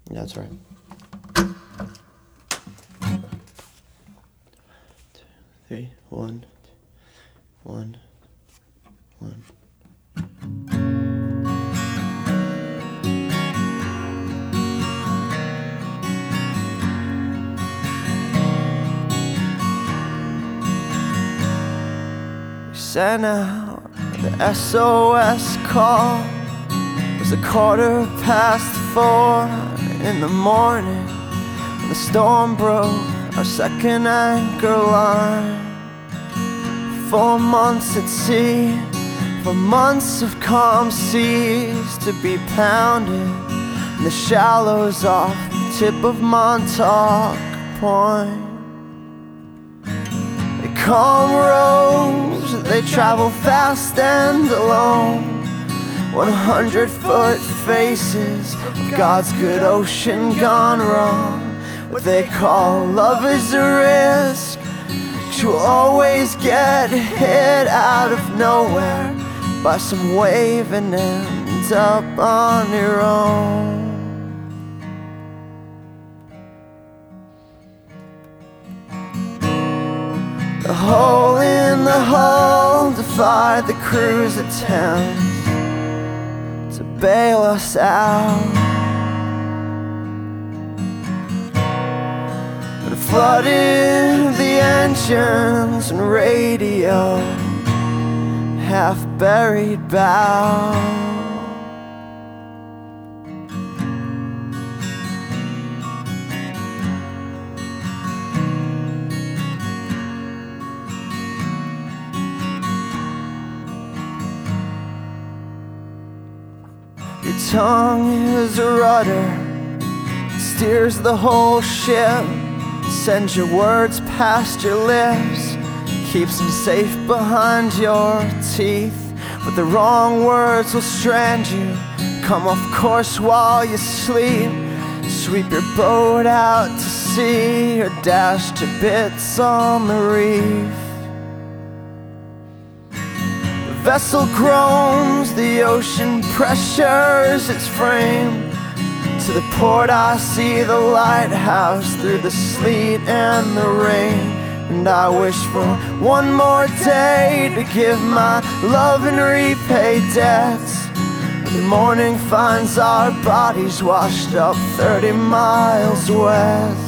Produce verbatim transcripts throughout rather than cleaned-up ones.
Yeah, that's right. Two, three, one, one, one. We sent out the S O S call. It was a quarter past four in the morning when the storm broke our second anchor line. Four months at sea, for months of calm seas to be pounded in the shallows off the tip of Montauk Point. They calm roads, they travel fast and alone. One hundred foot faces of God's good ocean gone wrong. What they call love is a risk, 'cause you'll always get hit out of nowhere by some wave and end up on your own. The hole in the hull defied the crew's attempts to bail us out, and flooded the engines and radio, half-buried bow. Your tongue is a rudder, it steers the whole ship, sends your words past your lips, keeps them safe behind your teeth. But the wrong words will strand you, come off course while you sleep, sweep your boat out to sea, or dash to bits on the reef. The vessel groans, the ocean pressures its frame. To the port I see the lighthouse through the sleet and the rain. And I wish for one more day to give my love and repay debts. When the morning finds our bodies washed up thirty miles west.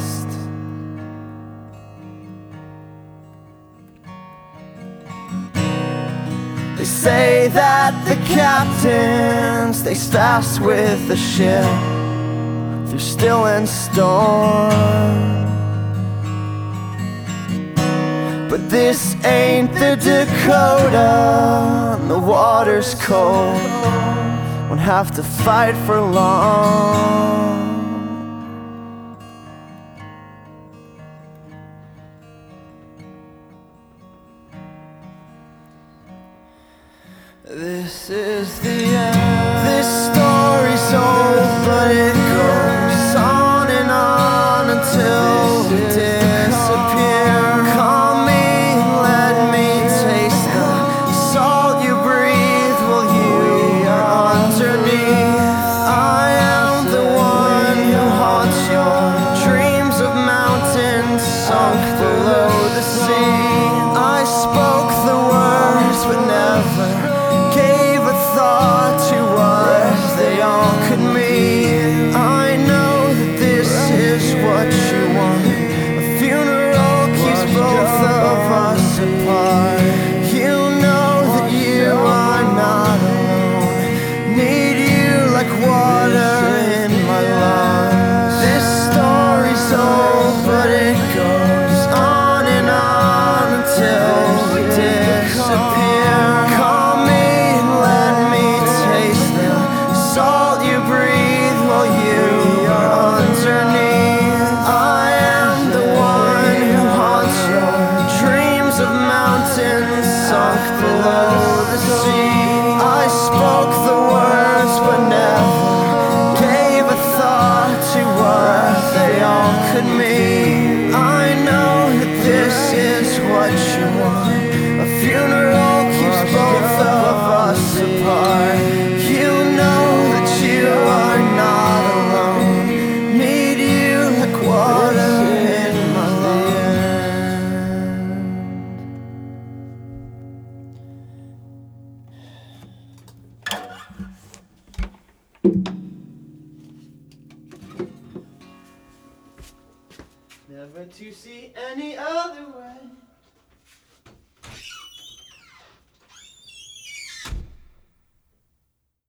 They say that the captain stays fast with the ship through still and storm. But this ain't the Dakota, and the water's cold, won't have to fight for long. This is the end. This story's old, but it goes on and on until we disappear. Call me, let me taste the salt you breathe while you are underneath. I am the one who haunts your dreams of mountains sunk below the sea. I spoke the words but never gave a thought to what they all could mean. I know that this is what you want. A funeral keeps both of us apart. You know that you are not alone. Need you like water in my lungs. This story's old, but it goes on and on until we disappear. Call me, let me taste the salt you breathe while you are underneath. I am the one who haunts your dreams of mountains sunk below the sea. I spoke the words but never gave a thought to what they all could mean. I know that this is what you want. A funeral keeps both of us apart. You know that you are not alone. to see any other way.